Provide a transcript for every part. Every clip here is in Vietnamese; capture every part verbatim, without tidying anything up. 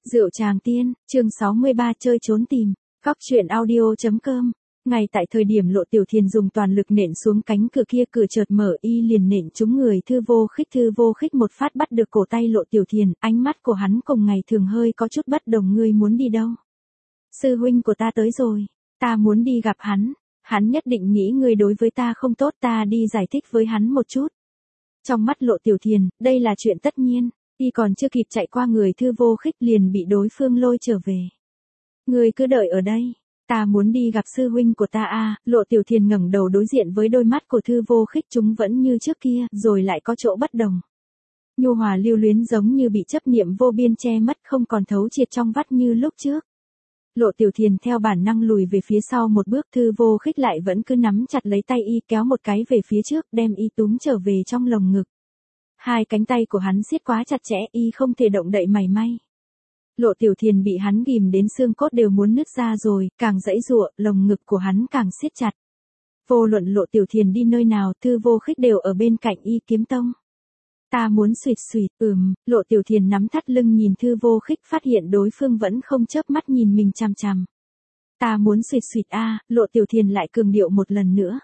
Rượu Tràng Tiên, chương sáu mươi ba chơi trốn tìm, Cóc truyện audio.com. Ngay tại thời điểm Lộ Tiểu Thiền dùng toàn lực nện xuống cánh cửa kia, cửa chợt mở, y liền nện trúng người Thư Vô Khích. Thư Vô Khích một phát bắt được cổ tay Lộ Tiểu Thiền, ánh mắt của hắn cùng ngày thường hơi có chút bất đồng. Ngươi muốn đi đâu? Sư huynh của ta tới rồi, ta muốn đi gặp hắn, hắn nhất định nghĩ ngươi đối với ta không tốt, ta đi giải thích với hắn một chút. Trong mắt Lộ Tiểu Thiền, đây là chuyện tất nhiên. Y còn chưa kịp chạy qua người Thư Vô Khích liền bị đối phương lôi trở về. Ngươi cứ đợi ở đây, ta muốn đi gặp sư huynh của ta a. À, Lộ Tiểu Thiền ngẩng đầu đối diện với đôi mắt của Thư Vô Khích, chúng vẫn như trước kia, rồi lại có chỗ bất đồng. Nhu hòa lưu luyến giống như bị chấp niệm vô biên che mất, không còn thấu triệt trong vắt như lúc trước. Lộ Tiểu Thiền theo bản năng lùi về phía sau một bước, Thư Vô Khích lại vẫn cứ nắm chặt lấy tay y, kéo một cái về phía trước, đem y túm trở về trong lồng ngực. Hai cánh tay của hắn siết quá chặt chẽ, y không thể động đậy mảy may. Lộ Tiểu Thiền bị hắn ghìm đến xương cốt đều muốn nứt ra rồi, càng giãy giụa, lồng ngực của hắn càng siết chặt. Vô luận Lộ Tiểu Thiền đi nơi nào, Thư Vô Khích đều ở bên cạnh y. Kiếm tông. Ta muốn xuyệt xuyệt, ừm, Lộ Tiểu Thiền nắm thắt lưng nhìn Thư Vô Khích, phát hiện đối phương vẫn không chớp mắt nhìn mình chằm chằm. Ta muốn xuyệt xuyệt a. À, Lộ Tiểu Thiền lại cường điệu một lần nữa.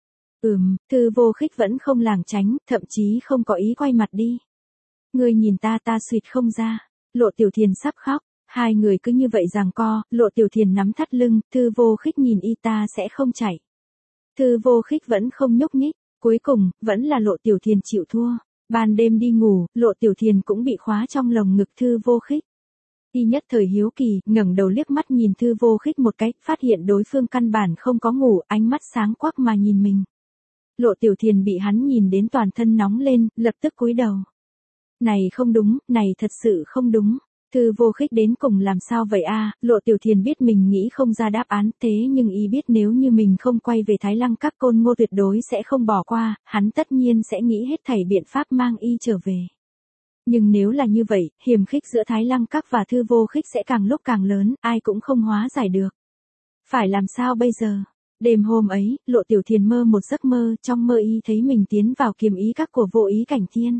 Ừm, Thư Vô Khích vẫn không lảng tránh, thậm chí không có ý quay mặt đi. Ngươi nhìn ta, ta xuyệt không ra. Lộ Tiểu Thiền sắp khóc, hai người cứ như vậy giằng co, Lộ Tiểu Thiền nắm thắt lưng, Thư Vô Khích nhìn y, ta sẽ không chạy. Thư Vô Khích vẫn không nhúc nhích, cuối cùng, vẫn là Lộ Tiểu Thiền chịu thua. Ban đêm đi ngủ, Lộ Tiểu Thiền cũng bị khóa trong lồng ngực Thư Vô Khích. Y nhất thời hiếu kỳ, ngẩng đầu liếc mắt nhìn Thư Vô Khích một cái, phát hiện đối phương căn bản không có ngủ, ánh mắt sáng quắc mà nhìn mình. Lộ Tiểu Thiền bị hắn nhìn đến toàn thân nóng lên, lập tức cúi đầu. Này không đúng, này thật sự không đúng. Thư Vô Khích đến cùng làm sao vậy a? À, Lộ Tiểu Thiền biết mình nghĩ không ra đáp án, thế nhưng y biết nếu như mình không quay về Thái Lăng Các, Côn Ngô tuyệt đối sẽ không bỏ qua, hắn tất nhiên sẽ nghĩ hết thảy biện pháp mang y trở về. Nhưng nếu là như vậy, hiềm khích giữa Thái Lăng Các và Thư Vô Khích sẽ càng lúc càng lớn, ai cũng không hóa giải được. Phải làm sao bây giờ? Đêm hôm ấy, Lộ Tiểu Thiền mơ một giấc mơ, trong mơ y thấy mình tiến vào Kiếm Ý Các của Vô Ý Cảnh Thiên.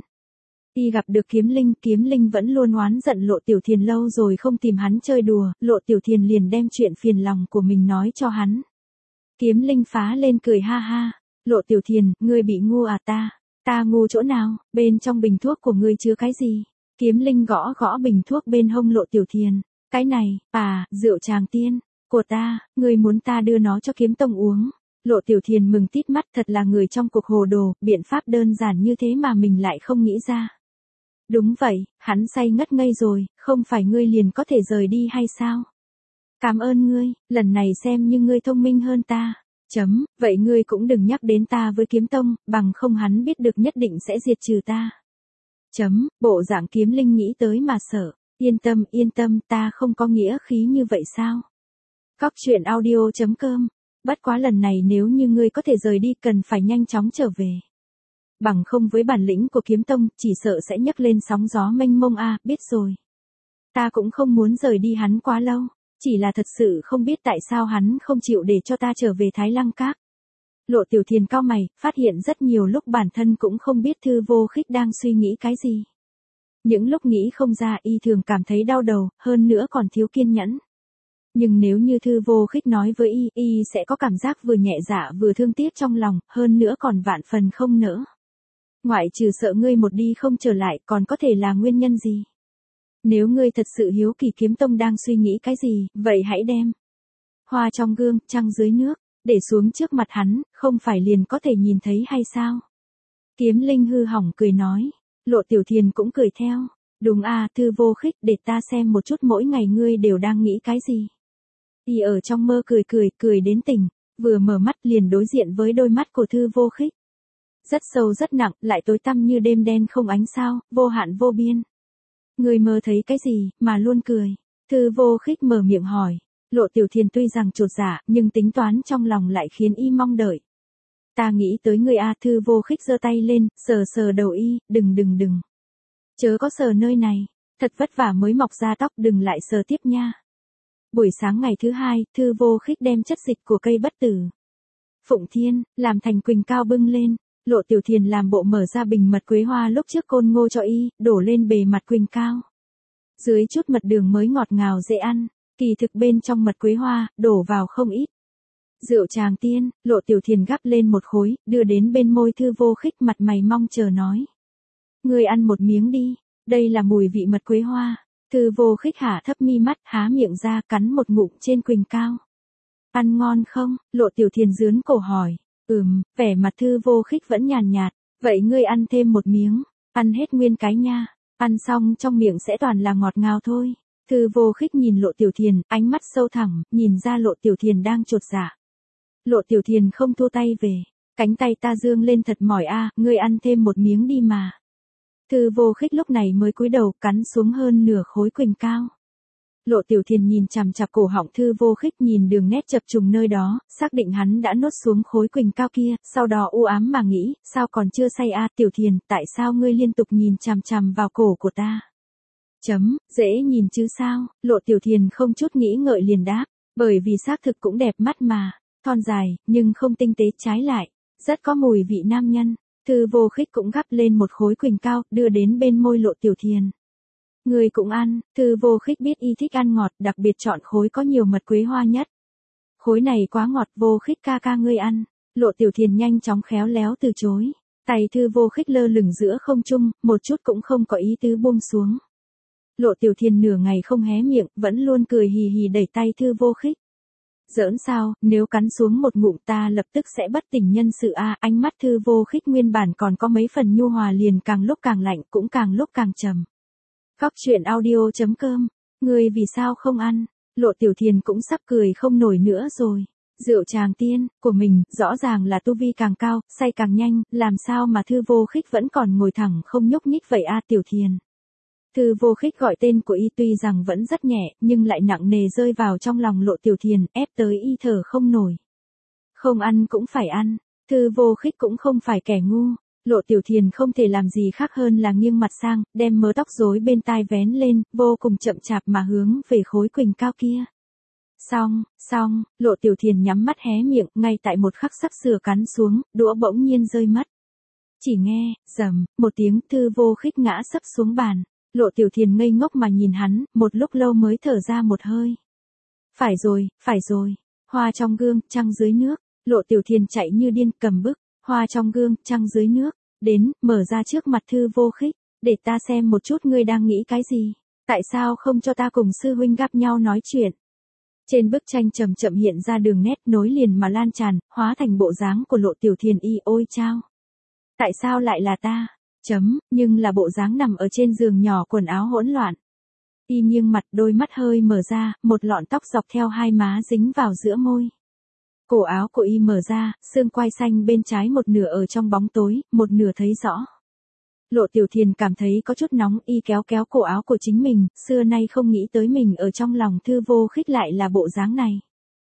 Y gặp được Kiếm Linh, Kiếm Linh vẫn luôn oán giận Lộ Tiểu Thiền lâu rồi không tìm hắn chơi đùa, Lộ Tiểu Thiền liền đem chuyện phiền lòng của mình nói cho hắn. Kiếm Linh phá lên cười ha ha, Lộ Tiểu Thiền, ngươi bị ngu à? Ta, ta ngu chỗ nào, bên trong bình thuốc của ngươi chứa cái gì? Kiếm Linh gõ gõ bình thuốc bên hông Lộ Tiểu Thiền, cái này, à, rượu Tràng Tiên của ta, ngươi muốn ta đưa nó cho Kiếm tông uống. Lộ Tiểu Thiền mừng tít mắt, thật là người trong cuộc hồ đồ, biện pháp đơn giản như thế mà mình lại không nghĩ ra. Đúng vậy, hắn say ngất ngây rồi, không phải ngươi liền có thể rời đi hay sao? Cảm ơn ngươi, lần này xem như ngươi thông minh hơn ta. Chấm, vậy ngươi cũng đừng nhắc đến ta với Kiếm tông, bằng không hắn biết được nhất định sẽ diệt trừ ta. Chấm, bộ dạng Kiếm Linh nghĩ tới mà sợ. Yên tâm, yên tâm, ta không có nghĩa khí như vậy sao? Cóc truyện audio.com. Bất quá lần này nếu như ngươi có thể rời đi, cần phải nhanh chóng trở về. Bằng không với bản lĩnh của Kiếm tông, chỉ sợ sẽ nhấc lên sóng gió mênh mông a. À, biết rồi. Ta cũng không muốn rời đi hắn quá lâu, chỉ là thật sự không biết tại sao hắn không chịu để cho ta trở về Thái Lăng Các. Lộ Tiểu Thiền cau mày, phát hiện rất nhiều lúc bản thân cũng không biết Thư Vô Khích đang suy nghĩ cái gì. Những lúc nghĩ không ra, y thường cảm thấy đau đầu, hơn nữa còn thiếu kiên nhẫn. Nhưng nếu như Thư Vô Khích nói với y, y sẽ có cảm giác vừa nhẹ dạ vừa thương tiếc trong lòng, hơn nữa còn vạn phần không nỡ. Ngoại trừ sợ ngươi một đi không trở lại, còn có thể là nguyên nhân gì? Nếu ngươi thật sự hiếu kỳ Kiếm tông đang suy nghĩ cái gì, vậy hãy đem hoa trong gương, trăng dưới nước, để xuống trước mặt hắn, không phải liền có thể nhìn thấy hay sao? Kiếm Linh hư hỏng cười nói. Lộ Tiểu Thiền cũng cười theo. Đúng à, Thư Vô Khích, để ta xem một chút mỗi ngày ngươi đều đang nghĩ cái gì. Y ở trong mơ cười cười, cười đến tỉnh, vừa mở mắt liền đối diện với đôi mắt của Thư Vô Khích. Rất sâu rất nặng, lại tối tăm như đêm đen không ánh sao, vô hạn vô biên. Ngươi mơ thấy cái gì, mà luôn cười? Thư Vô Khích mở miệng hỏi. Lộ Tiểu Thiền tuy rằng chột dạ, nhưng tính toán trong lòng lại khiến y mong đợi. Ta nghĩ tới ngươi a. Thư Vô Khích giơ tay lên, sờ sờ đầu y, đừng đừng đừng. Chớ có sờ nơi này, thật vất vả mới mọc ra tóc, đừng lại sờ tiếp nha. Buổi sáng ngày thứ hai, Thư Vô Khích đem chất dịch của cây bất tử Phụng Thiên, làm thành quỳnh cao bưng lên. Lộ Tiểu Thiền làm bộ mở ra bình mật quế hoa lúc trước Côn Ngô cho y, đổ lên bề mặt quỳnh cao. Dưới chút mật đường mới ngọt ngào dễ ăn, kỳ thực bên trong mật quế hoa, đổ vào không ít. Rượu Tràng Tiên, Lộ Tiểu Thiền gắp lên một khối, đưa đến bên môi Thư Vô Khích, mặt mày mong chờ nói. Ngươi ăn một miếng đi, đây là mùi vị mật quế hoa. Thư Vô Khích hạ thấp mi mắt, há miệng ra cắn một ngụm trên quỳnh cao. Ăn ngon không? Lộ Tiểu Thiền dướn cổ hỏi. Ừm, vẻ mặt Thư Vô Khích vẫn nhàn nhạt, vậy ngươi ăn thêm một miếng, ăn hết nguyên cái nha, ăn xong trong miệng sẽ toàn là ngọt ngào thôi. Thư Vô Khích nhìn Lộ Tiểu Thiền, ánh mắt sâu thẳm, nhìn ra Lộ Tiểu Thiền đang chột dạ. Lộ Tiểu Thiền không thua tay về, cánh tay ta dương lên thật mỏi a, ngươi ăn thêm một miếng đi mà. Thư Vô Khích lúc này mới cúi đầu cắn xuống hơn nửa khối quỳnh cao. Lộ Tiểu Thiền nhìn chằm chằm cổ họng Thư Vô Khích, nhìn đường nét chập trùng nơi đó, xác định hắn đã nuốt xuống khối quỳnh cao kia, sau đó u ám mà nghĩ, sao còn chưa say a, Tiểu Thiền, tại sao ngươi liên tục nhìn chằm chằm vào cổ của ta? Chấm, dễ nhìn chứ sao? Lộ Tiểu Thiền không chút nghĩ ngợi liền đáp, bởi vì xác thực cũng đẹp mắt mà, thon dài, nhưng không tinh tế, trái lại, rất có mùi vị nam nhân. Thư Vô Khích cũng gắp lên một khối quỳnh cao, đưa đến bên môi Lộ Tiểu Thiền. Người cũng ăn, Thư Vô Khích biết y thích ăn ngọt, đặc biệt chọn khối có nhiều mật quế hoa nhất. Khối này quá ngọt, Vô Khích ca ca ngươi ăn. Lộ Tiểu Thiền nhanh chóng khéo léo từ chối. Tay Thư Vô Khích lơ lửng giữa không trung, một chút cũng không có ý tứ buông xuống. Lộ Tiểu Thiền nửa ngày không hé miệng, vẫn luôn cười hì hì đẩy tay Thư Vô Khích. Giỡn sao, nếu cắn xuống một ngụm ta lập tức sẽ bất tỉnh nhân sự a. À, ánh mắt Thư Vô Khích nguyên bản còn có mấy phần nhu hòa liền càng lúc càng lạnh, cũng càng lúc càng trầm. Góc truyện audio chấm com, ngươi vì sao không ăn? Lộ Tiểu Thiền cũng sắp cười không nổi nữa rồi. Rượu Tràng Tiên của mình, rõ ràng là tu vi càng cao, say càng nhanh, làm sao mà Thư Vô Khích vẫn còn ngồi thẳng không nhúc nhích vậy a, Tiểu Thiền. Thư Vô Khích gọi tên của y tuy rằng vẫn rất nhẹ, nhưng lại nặng nề rơi vào trong lòng Lộ Tiểu Thiền, ép tới y thở không nổi. Không ăn cũng phải ăn, Thư Vô Khích cũng không phải kẻ ngu. Lộ Tiểu Thiền không thể làm gì khác hơn là nghiêng mặt sang, đem mớ tóc rối bên tai vén lên, vô cùng chậm chạp mà hướng về khối quỳnh cao kia. Xong, xong, Lộ Tiểu Thiền nhắm mắt hé miệng, ngay tại một khắc sắp sửa cắn xuống, đũa bỗng nhiên rơi mất. Chỉ nghe, rầm, một tiếng, Thư Vô Khích ngã sấp xuống bàn. Lộ Tiểu Thiền ngây ngốc mà nhìn hắn, một lúc lâu mới thở ra một hơi. Phải rồi, phải rồi, hoa trong gương, trăng dưới nước. Lộ Tiểu Thiền chạy như điên, cầm bức, hoa trong gương, trăng dưới nước, đến, mở ra trước mặt Thư Vô Khích, để ta xem một chút ngươi đang nghĩ cái gì, tại sao không cho ta cùng sư huynh gặp nhau nói chuyện. Trên bức tranh chậm chậm hiện ra đường nét nối liền mà lan tràn, hóa thành bộ dáng của Lộ Tiểu Thiền y ôi chao. Tại sao lại là ta? Chấm, nhưng là bộ dáng nằm ở trên giường nhỏ quần áo hỗn loạn. Y nghiêng mặt, đôi mắt hơi mở ra, một lọn tóc dọc theo hai má dính vào giữa môi. Cổ áo của y mở ra, xương quai xanh bên trái một nửa ở trong bóng tối, một nửa thấy rõ. Lộ Tiểu Thiền cảm thấy có chút nóng, y kéo kéo cổ áo của chính mình, xưa nay không nghĩ tới mình ở trong lòng Thư Vô Khích lại là bộ dáng này.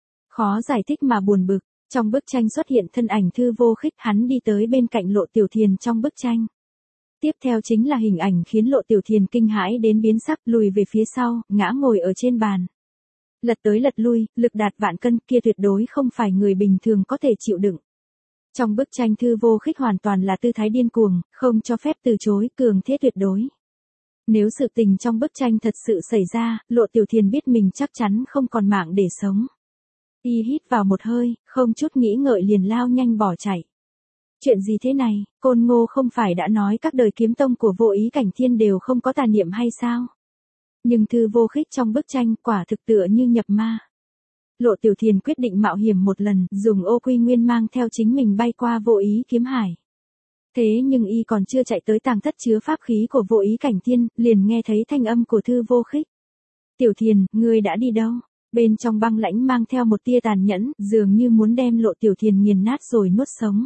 Khó giải thích mà buồn bực, trong bức tranh xuất hiện thân ảnh Thư Vô Khích, hắn đi tới bên cạnh Lộ Tiểu Thiền trong bức tranh. Tiếp theo chính là hình ảnh khiến Lộ Tiểu Thiền kinh hãi đến biến sắc, lùi về phía sau, ngã ngồi ở trên bàn. Lật tới lật lui, lực đạt vạn cân, kia tuyệt đối không phải người bình thường có thể chịu đựng. Trong bức tranh Thư Vô Khích hoàn toàn là tư thái điên cuồng, không cho phép từ chối, cường thế tuyệt đối. Nếu sự tình trong bức tranh thật sự xảy ra, Lộ Tiểu Thiền biết mình chắc chắn không còn mạng để sống. Y hít vào một hơi, không chút nghĩ ngợi liền lao nhanh bỏ chạy. Chuyện gì thế này, Côn Ngô không phải đã nói các đời kiếm tông của Vô Ý Cảnh Thiên đều không có tà niệm hay sao? Nhưng Thư Vô Khích trong bức tranh quả thực tựa như nhập ma. Lộ Tiểu Thiền quyết định mạo hiểm một lần, dùng ô quy nguyên mang theo chính mình bay qua Vô Ý kiếm hải. Thế nhưng y còn chưa chạy tới tàng thất chứa pháp khí của Vô Ý Cảnh Thiên, liền nghe thấy thanh âm của Thư Vô Khích. Tiểu Thiền, ngươi đã đi đâu? Bên trong băng lãnh mang theo một tia tàn nhẫn, dường như muốn đem Lộ Tiểu Thiền nghiền nát rồi nuốt sống.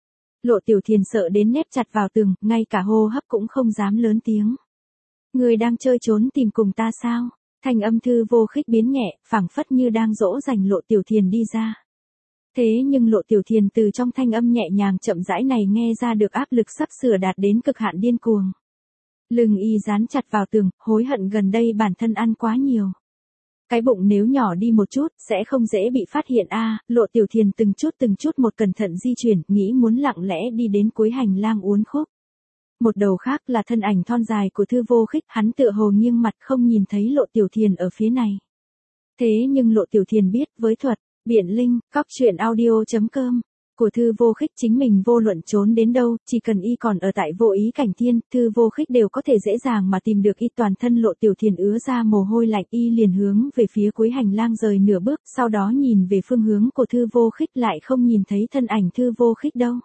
Lộ Tiểu Thiền sợ đến nép chặt vào tường, ngay cả hô hấp cũng không dám lớn tiếng. Người đang chơi trốn tìm cùng ta sao? Thanh âm Thư Vô Khích biến nhẹ, phảng phất như đang dỗ dành Lộ Tiểu Thiền đi ra. Thế nhưng Lộ Tiểu Thiền từ trong thanh âm nhẹ nhàng chậm rãi này nghe ra được áp lực sắp sửa đạt đến cực hạn điên cuồng. Lưng y dán chặt vào tường, hối hận gần đây bản thân ăn quá nhiều. Cái bụng nếu nhỏ đi một chút, sẽ không dễ bị phát hiện a. À, Lộ Tiểu Thiền từng chút từng chút một cẩn thận di chuyển, nghĩ muốn lặng lẽ đi đến cuối hành lang uốn khúc. Một đầu khác là thân ảnh thon dài của Thư Vô Khích, hắn tựa hồ nghiêng mặt không nhìn thấy Lộ Tiểu Thiền ở phía này. Thế nhưng Lộ Tiểu Thiền biết với thuật, biện linh, cóc truyện audio.com của Thư Vô Khích chính mình vô luận trốn đến đâu, chỉ cần y còn ở tại Vô Ý Cảnh Thiên, Thư Vô Khích đều có thể dễ dàng mà tìm được y. Toàn thân Lộ Tiểu Thiền ứa ra mồ hôi lạnh, y liền hướng về phía cuối hành lang rời nửa bước, sau đó nhìn về phương hướng của Thư Vô Khích lại không nhìn thấy thân ảnh Thư Vô Khích đâu.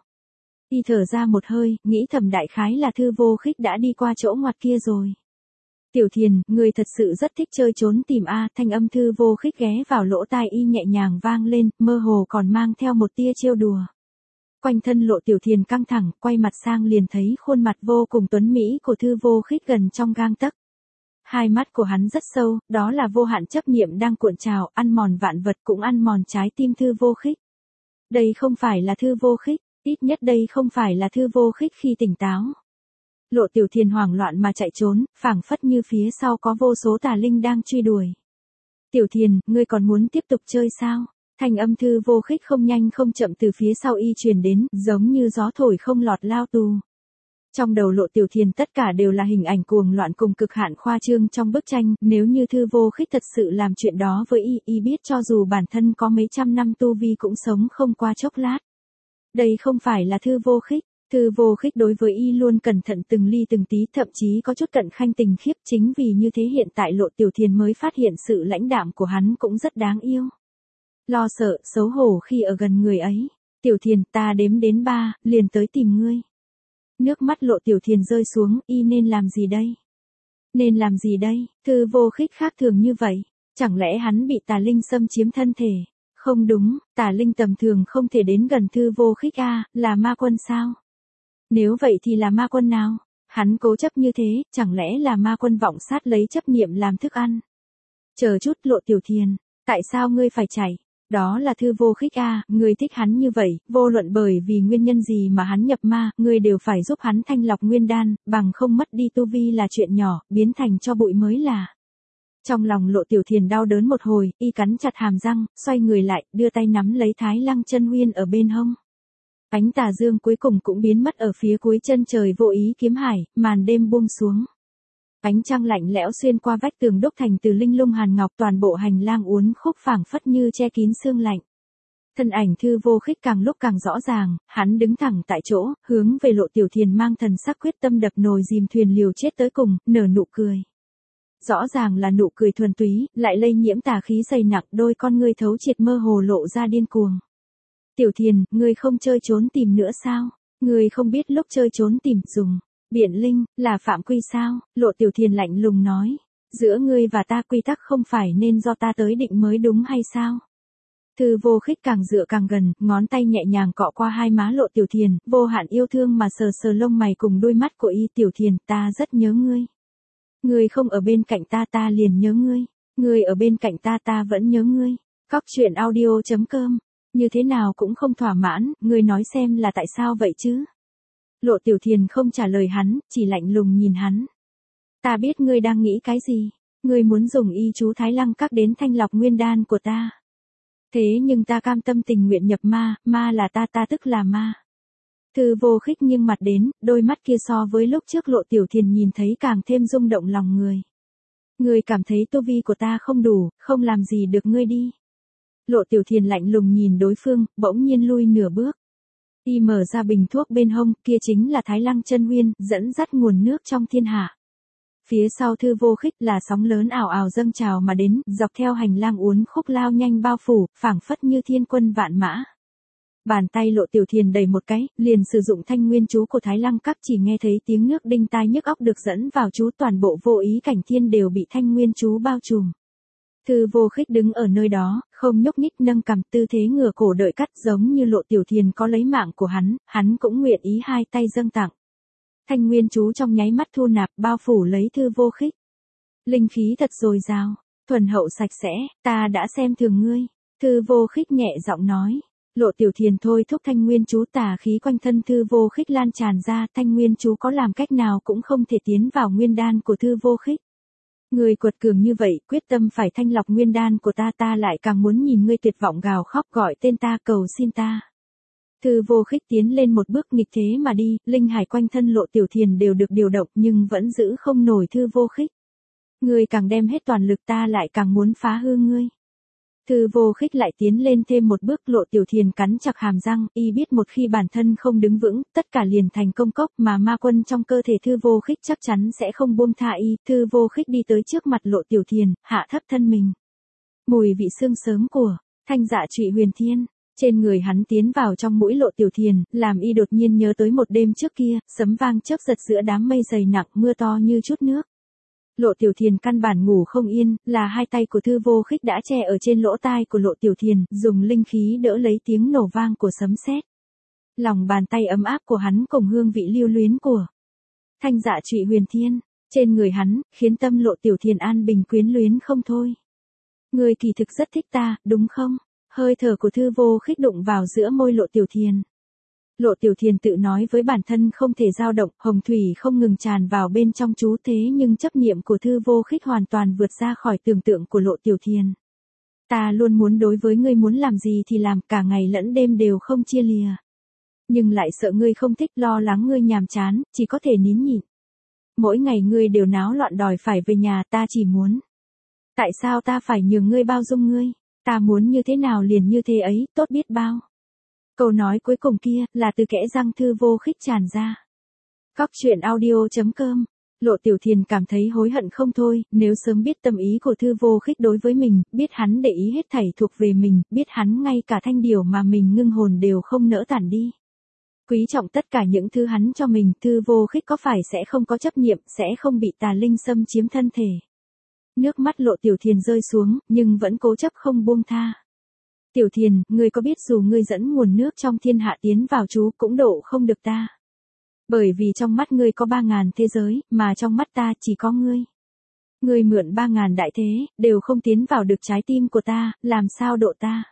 Y thở ra một hơi, nghĩ thầm đại khái là Thư Vô Khích đã đi qua chỗ ngoặt kia rồi. Tiểu Thiền, người thật sự rất thích chơi trốn tìm a. Thanh âm Thư Vô Khích ghé vào lỗ tai y nhẹ nhàng vang lên, mơ hồ còn mang theo một tia trêu đùa. Quanh thân Lộ Tiểu Thiền căng thẳng, quay mặt sang liền thấy khuôn mặt vô cùng tuấn mỹ của Thư Vô Khích gần trong gang tấc. Hai mắt của hắn rất sâu, đó là vô hạn chấp niệm đang cuộn trào, ăn mòn vạn vật cũng ăn mòn trái tim Thư Vô Khích. Đây không phải là Thư Vô Khích, ít nhất đây không phải là Thư Vô Khích khi tỉnh táo. Lộ Tiểu Thiền hoảng loạn mà chạy trốn, phảng phất như phía sau có vô số tà linh đang truy đuổi. Tiểu Thiền, ngươi còn muốn tiếp tục chơi sao? Thanh âm Thư Vô Khích không nhanh không chậm từ phía sau y truyền đến, giống như gió thổi không lọt lao tù. Trong đầu Lộ Tiểu Thiền tất cả đều là hình ảnh cuồng loạn cùng cực hạn khoa trương trong bức tranh, nếu như Thư Vô Khích thật sự làm chuyện đó với y, y biết cho dù bản thân có mấy trăm năm tu vi cũng sống không qua chốc lát. Đây không phải là Thư Vô Khích. Thư Vô Khích đối với y luôn cẩn thận từng ly từng tí, thậm chí có chút cận khanh tình khiếp, chính vì như thế hiện tại Lộ Tiểu Thiền mới phát hiện sự lãnh đạm của hắn cũng rất đáng yêu. Lo sợ, xấu hổ khi ở gần người ấy. Tiểu Thiền, ta đếm đến ba, liền tới tìm ngươi. Nước mắt Lộ Tiểu Thiền rơi xuống, y nên làm gì đây? Nên làm gì đây? Thư Vô Khích khác thường như vậy, chẳng lẽ hắn bị tà linh xâm chiếm thân thể? Không đúng, tà linh tầm thường không thể đến gần Thư Vô Khích a, à, là ma quân sao? Nếu vậy thì là ma quân nào? Hắn cố chấp như thế, chẳng lẽ là ma quân vọng sát lấy chấp niệm làm thức ăn? Chờ chút Lộ Tiểu Thiền, tại sao ngươi phải chạy? Đó là Thư Vô Khích a, à, ngươi thích hắn như vậy, vô luận bởi vì nguyên nhân gì mà hắn nhập ma, ngươi đều phải giúp hắn thanh lọc nguyên đan, bằng không mất đi tu vi là chuyện nhỏ, biến thành cho bụi mới là. Trong lòng Lộ Tiểu Thiền đau đớn một hồi, y cắn chặt hàm răng, xoay người lại, đưa tay nắm lấy Thái Lăng Chân Nguyên ở bên hông. Ánh tà dương cuối cùng cũng biến mất ở phía cuối chân trời Vô Ý Kiếm Hải, màn đêm buông xuống. Ánh trăng lạnh lẽo xuyên qua vách tường đúc thành từ linh lung hàn ngọc, toàn bộ hành lang uốn khúc phảng phất như che kín sương lạnh. Thân ảnh Thư Vô Khích càng lúc càng rõ ràng, hắn đứng thẳng tại chỗ, hướng về Lộ Tiểu Thiền mang thần sắc quyết tâm đập nồi dìm thuyền liều chết tới cùng, nở nụ cười. Rõ ràng là nụ cười thuần túy, lại lây nhiễm tà khí dày nặng, đôi con ngươi thấu triệt mơ hồ lộ ra điên cuồng. Tiểu Thiền, ngươi không chơi trốn tìm nữa sao? Ngươi không biết lúc chơi trốn tìm dùng biện linh là phạm quy sao? Lộ Tiểu Thiền lạnh lùng nói, giữa ngươi và ta quy tắc không phải nên do ta tới định mới đúng hay sao? Thư Vô Khích càng dựa càng gần, ngón tay nhẹ nhàng cọ qua hai má Lộ Tiểu Thiền, vô hạn yêu thương mà sờ sờ lông mày cùng đôi mắt của y. Tiểu Thiền, ta rất nhớ ngươi. Ngươi không ở bên cạnh ta ta liền nhớ ngươi. Ngươi ở bên cạnh ta ta vẫn nhớ ngươi. Cóc truyện audio.com Như thế nào cũng không thỏa mãn, ngươi nói xem là tại sao vậy chứ? Lộ Tiểu Thiền không trả lời hắn, chỉ lạnh lùng nhìn hắn. Ta biết ngươi đang nghĩ cái gì, ngươi muốn dùng y chú Thái Lăng Các đến thanh lọc nguyên đan của ta. Thế nhưng ta cam tâm tình nguyện nhập ma, ma là ta ta tức là ma. Thư Vô Khích nghiêng mặt đến, đôi mắt kia so với lúc trước Lộ Tiểu Thiền nhìn thấy càng thêm rung động lòng người. Ngươi cảm thấy tu vi của ta không đủ, không làm gì được ngươi đi. Lộ Tiểu Thiền lạnh lùng nhìn đối phương, bỗng nhiên lui nửa bước. Y mở ra bình thuốc bên hông, kia chính là Thái Lăng Chân Nguyên, dẫn dắt nguồn nước trong thiên hạ. Phía sau Thư Vô Khích là sóng lớn ảo ảo dâng trào mà đến, dọc theo hành lang uốn khúc lao nhanh bao phủ, phảng phất như thiên quân vạn mã. Bàn tay Lộ Tiểu Thiền đẩy một cái, liền sử dụng thanh nguyên chú của Thái Lăng Các, chỉ nghe thấy tiếng nước đinh tai nhức óc được dẫn vào chú, toàn bộ Vô Ý Cảnh Thiên đều bị thanh nguyên chú bao trùm. Thư Vô Khích đứng ở nơi đó, không nhúc nhích, nâng cằm, tư thế ngửa cổ đợi cắt, giống như Lộ Tiểu Thiền có lấy mạng của hắn, hắn cũng nguyện ý hai tay dâng tặng. Thanh nguyên chú trong nháy mắt thu nạp, bao phủ lấy Thư Vô Khích. Linh khí thật dồi dào, thuần hậu sạch sẽ, ta đã xem thường ngươi. Thư Vô Khích nhẹ giọng nói. Lộ Tiểu Thiền thôi thúc thanh nguyên chú, tà khí quanh thân Thư Vô Khích lan tràn ra, thanh nguyên chú có làm cách nào cũng không thể tiến vào nguyên đan của Thư Vô Khích. Ngươi quật cường như vậy, quyết tâm phải thanh lọc nguyên đan của ta, ta lại càng muốn nhìn ngươi tuyệt vọng gào khóc gọi tên ta, cầu xin ta. Thư Vô Khích tiến lên một bước nghịch thế mà đi, linh hải quanh thân Lộ Tiểu Thiền đều được điều động nhưng vẫn giữ không nổi Thư Vô Khích. Ngươi càng đem hết toàn lực ta lại càng muốn phá hư ngươi. Thư Vô Khích lại tiến lên thêm một bước, Lộ Tiểu Thiền cắn chặt hàm răng, y biết một khi bản thân không đứng vững, tất cả liền thành công cốc mà ma quân trong cơ thể Thư Vô Khích chắc chắn sẽ không buông tha y. Thư Vô Khích đi tới trước mặt Lộ Tiểu Thiền, hạ thấp thân mình. Mùi vị sương sớm của Thanh Dạ Trụy Huyền Thiên trên người hắn tiến vào trong mũi Lộ Tiểu Thiền, làm y đột nhiên nhớ tới một đêm trước kia, sấm vang chớp giật giữa đám mây dày nặng, mưa to như chút nước. Lộ Tiểu Thiền căn bản ngủ không yên, là hai tay của Thư Vô Khích đã che ở trên lỗ tai của Lộ Tiểu Thiền, dùng linh khí đỡ lấy tiếng nổ vang của sấm sét. Lòng bàn tay ấm áp của hắn cùng hương vị lưu luyến của Thanh Dạ Trụy Huyền Thiên trên người hắn, khiến tâm Lộ Tiểu Thiền an bình quyến luyến không thôi. Ngươi kỳ thực rất thích ta, đúng không? Hơi thở của Thư Vô Khích đụng vào giữa môi Lộ Tiểu Thiền. Lộ Tiểu Thiền tự nói với bản thân không thể dao động, hồng thủy không ngừng tràn vào bên trong chú thế nhưng chấp niệm của Thư Vô Khích hoàn toàn vượt ra khỏi tưởng tượng của Lộ Tiểu Thiền. Ta luôn muốn đối với ngươi, muốn làm gì thì làm, cả ngày lẫn đêm đều không chia lìa. Nhưng lại sợ ngươi không thích, lo lắng ngươi nhàm chán, chỉ có thể nín nhịn. Mỗi ngày ngươi đều náo loạn đòi phải về nhà, ta chỉ muốn. Tại sao ta phải nhường ngươi, bao dung ngươi? Ta muốn như thế nào liền như thế ấy, tốt biết bao. Câu nói cuối cùng kia, là từ kẽ răng Thư Vô Khích tràn ra. Cóc truyện audio chấm com. Lộ Tiểu Thiền cảm thấy hối hận không thôi, nếu sớm biết tâm ý của Thư Vô Khích đối với mình, biết hắn để ý hết thảy thuộc về mình, biết hắn ngay cả thanh điều mà mình ngưng hồn đều không nỡ tản đi. Quý trọng tất cả những thứ hắn cho mình, Thư Vô Khích có phải sẽ không có chấp niệm, sẽ không bị tà linh xâm chiếm thân thể. Nước mắt Lộ Tiểu Thiền rơi xuống, nhưng vẫn cố chấp không buông tha. Tiểu Thiền, ngươi có biết dù ngươi dẫn nguồn nước trong thiên hạ tiến vào chú cũng độ không được ta. Bởi vì trong mắt ngươi có ba ngàn thế giới, mà trong mắt ta chỉ có ngươi. Ngươi mượn ba ngàn đại thế, đều không tiến vào được trái tim của ta, làm sao độ ta.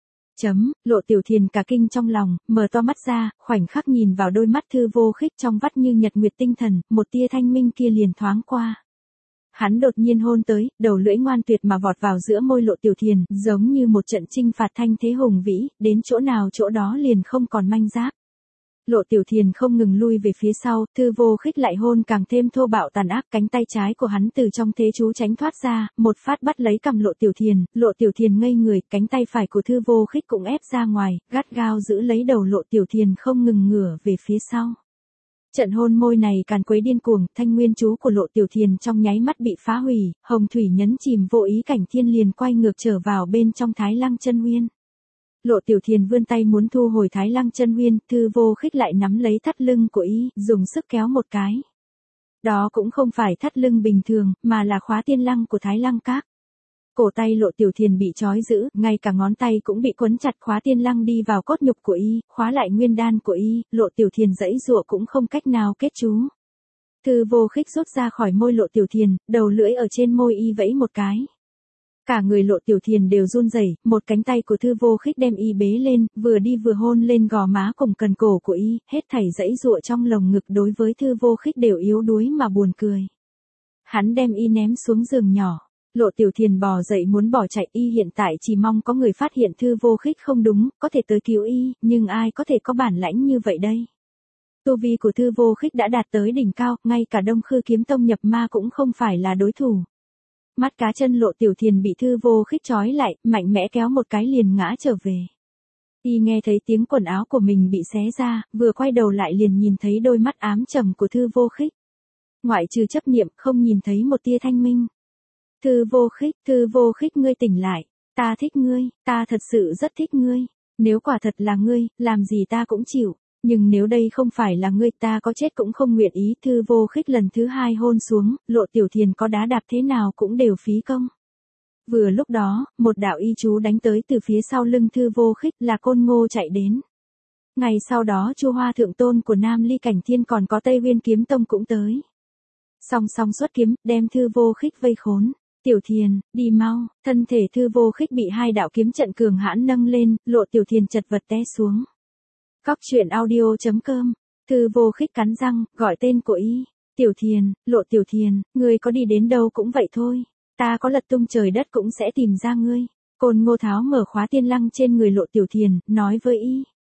Chấm, Lộ Tiểu Thiền cả kinh trong lòng, mở to mắt ra, khoảnh khắc nhìn vào đôi mắt Thư Vô Khích trong vắt như nhật nguyệt tinh thần, một tia thanh minh kia liền thoáng qua. Hắn đột nhiên hôn tới, đầu lưỡi ngoan tuyệt mà vọt vào giữa môi Lộ Tiểu Thiền, giống như một trận chinh phạt thanh thế hùng vĩ, đến chỗ nào chỗ đó liền không còn manh giáp. Lộ Tiểu Thiền không ngừng lui về phía sau, Thư Vô Khích lại hôn càng thêm thô bạo tàn ác, cánh tay trái của hắn từ trong thế chú tránh thoát ra, một phát bắt lấy cằm Lộ Tiểu Thiền, Lộ Tiểu Thiền ngây người, cánh tay phải của Thư Vô Khích cũng ép ra ngoài, gắt gao giữ lấy đầu Lộ Tiểu Thiền không ngừng ngửa về phía sau. Trận hôn môi này càn quấy điên cuồng, thanh nguyên chú của Lộ Tiểu Thiền trong nháy mắt bị phá hủy, hồng thủy nhấn chìm vô ý cảnh thiên liền quay ngược trở vào bên trong Thái Lăng Chân Nguyên. Lộ Tiểu Thiền vươn tay muốn thu hồi Thái Lăng Chân Nguyên, Thư Vô Khích lại nắm lấy thắt lưng của y, dùng sức kéo một cái. Đó cũng không phải thắt lưng bình thường, mà là khóa tiên lăng của Thái Lăng Các. Cổ tay Lộ Tiểu Thiền bị trói giữ, ngay cả ngón tay cũng bị quấn chặt, khóa tiên lăng đi vào cốt nhục của y, khóa lại nguyên đan của y, Lộ Tiểu Thiền giãy giụa cũng không cách nào kết chú. Thư Vô Khích rút ra khỏi môi Lộ Tiểu Thiền, đầu lưỡi ở trên môi y vẫy một cái. Cả người Lộ Tiểu Thiền đều run rẩy, một cánh tay của Thư Vô Khích đem y bế lên, vừa đi vừa hôn lên gò má cùng cần cổ của y, hết thảy giãy giụa trong lồng ngực đối với Thư Vô Khích đều yếu đuối mà buồn cười. Hắn đem y ném xuống giường nhỏ. Lộ Tiểu Thiền bò dậy muốn bỏ chạy, y hiện tại chỉ mong có người phát hiện Thư Vô Khích không đúng, có thể tới cứu y, nhưng ai có thể có bản lãnh như vậy đây. Tu vi của Thư Vô Khích đã đạt tới đỉnh cao, ngay cả Đông Khư Kiếm Tông nhập ma cũng không phải là đối thủ. Mắt cá chân Lộ Tiểu Thiền bị Thư Vô Khích trói lại, mạnh mẽ kéo một cái liền ngã trở về. Y nghe thấy tiếng quần áo của mình bị xé ra, vừa quay đầu lại liền nhìn thấy đôi mắt ám trầm của Thư Vô Khích. Ngoại trừ chấp niệm, không nhìn thấy một tia thanh minh. Thư Vô Khích, Thư Vô Khích, ngươi tỉnh lại, ta thích ngươi, ta thật sự rất thích ngươi, nếu quả thật là ngươi, làm gì ta cũng chịu, nhưng nếu đây không phải là ngươi, ta có chết cũng không nguyện ý. Thư Vô Khích lần thứ hai hôn xuống, Lộ Tiểu Thiền có đá đạp thế nào cũng đều phí công. Vừa lúc đó, một đạo y chú đánh tới từ phía sau lưng Thư Vô Khích, là Côn Ngô chạy đến. Ngày sau đó Chu Hoa Thượng Tôn của Nam Ly Cảnh Thiên còn có Tây Nguyên Kiếm Tông cũng tới. Song song xuất kiếm, đem Thư Vô Khích vây khốn. Tiểu Thiền, đi mau, thân thể Thư Vô Khích bị hai đạo kiếm trận cường hãn nâng lên, Lộ Tiểu Thiền chật vật té xuống. Cóc truyện audio chấm com. Thư Vô Khích cắn răng, gọi tên của y. Tiểu Thiền, Lộ Tiểu Thiền, ngươi có đi đến đâu cũng vậy thôi. Ta có lật tung trời đất cũng sẽ tìm ra ngươi. Côn Ngô tháo mở khóa tiên lăng trên người Lộ Tiểu Thiền, nói với y.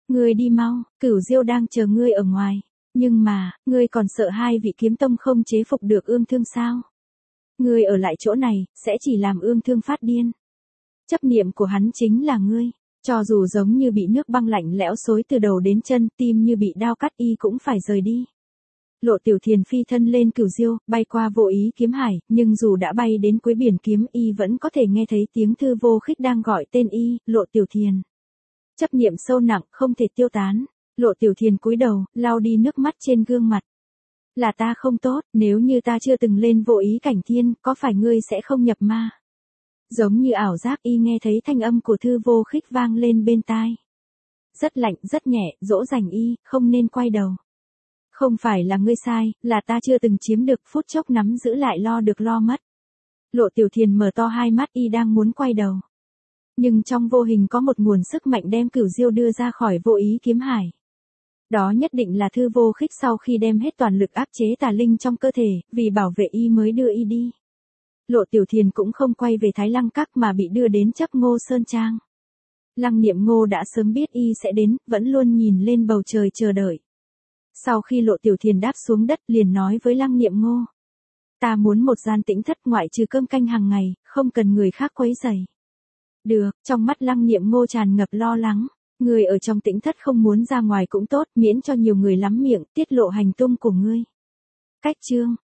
Ngươi đi mau, Cửu Diêu đang chờ ngươi ở ngoài. Nhưng mà, ngươi còn sợ hai vị kiếm tông không chế phục được Ương Thương sao? Ngươi ở lại chỗ này, sẽ chỉ làm Ương Thương phát điên. Chấp niệm của hắn chính là ngươi. Cho dù giống như bị nước băng lạnh lẽo xối từ đầu đến chân, tim như bị đao cắt, y cũng phải rời đi. Lộ Tiểu Thiền phi thân lên Cửu Diêu, bay qua Vô Ý kiếm hải, nhưng dù đã bay đến cuối biển kiếm, y vẫn có thể nghe thấy tiếng Thư Vô Khích đang gọi tên y, Lộ Tiểu Thiền. Chấp niệm sâu nặng, không thể tiêu tán. Lộ Tiểu Thiền cúi đầu, lau đi nước mắt trên gương mặt. Là ta không tốt, nếu như ta chưa từng lên Vô Ý cảnh thiên, có phải ngươi sẽ không nhập ma? Giống như ảo giác, y nghe thấy thanh âm của Thư Vô Khích vang lên bên tai. Rất lạnh, rất nhẹ, dỗ dành y, không nên quay đầu. Không phải là ngươi sai, là ta chưa từng chiếm được, phút chốc nắm giữ lại lo được lo mất. Lộ Tiểu Thiền mở to hai mắt, y đang muốn quay đầu. Nhưng trong vô hình có một nguồn sức mạnh đem Cửu Diêu đưa ra khỏi Vô Ý kiếm hải. Đó nhất định là Thư Vô Khích sau khi đem hết toàn lực áp chế tà linh trong cơ thể, vì bảo vệ y mới đưa y đi. Lộ Tiểu Thiền cũng không quay về Thái Lăng Các mà bị đưa đến Chấp Ngô Sơn Trang. Lăng Niệm Ngô đã sớm biết y sẽ đến, vẫn luôn nhìn lên bầu trời chờ đợi. Sau khi Lộ Tiểu Thiền đáp xuống đất liền nói với Lăng Niệm Ngô. Ta muốn một gian tĩnh thất ngoại trừ cơm canh hàng ngày, không cần người khác quấy rầy. Được, trong mắt Lăng Niệm Ngô tràn ngập lo lắng. Người ở trong tĩnh thất không muốn ra ngoài cũng tốt, miễn cho nhiều người lắm miệng, tiết lộ hành tung của ngươi. Cách chương,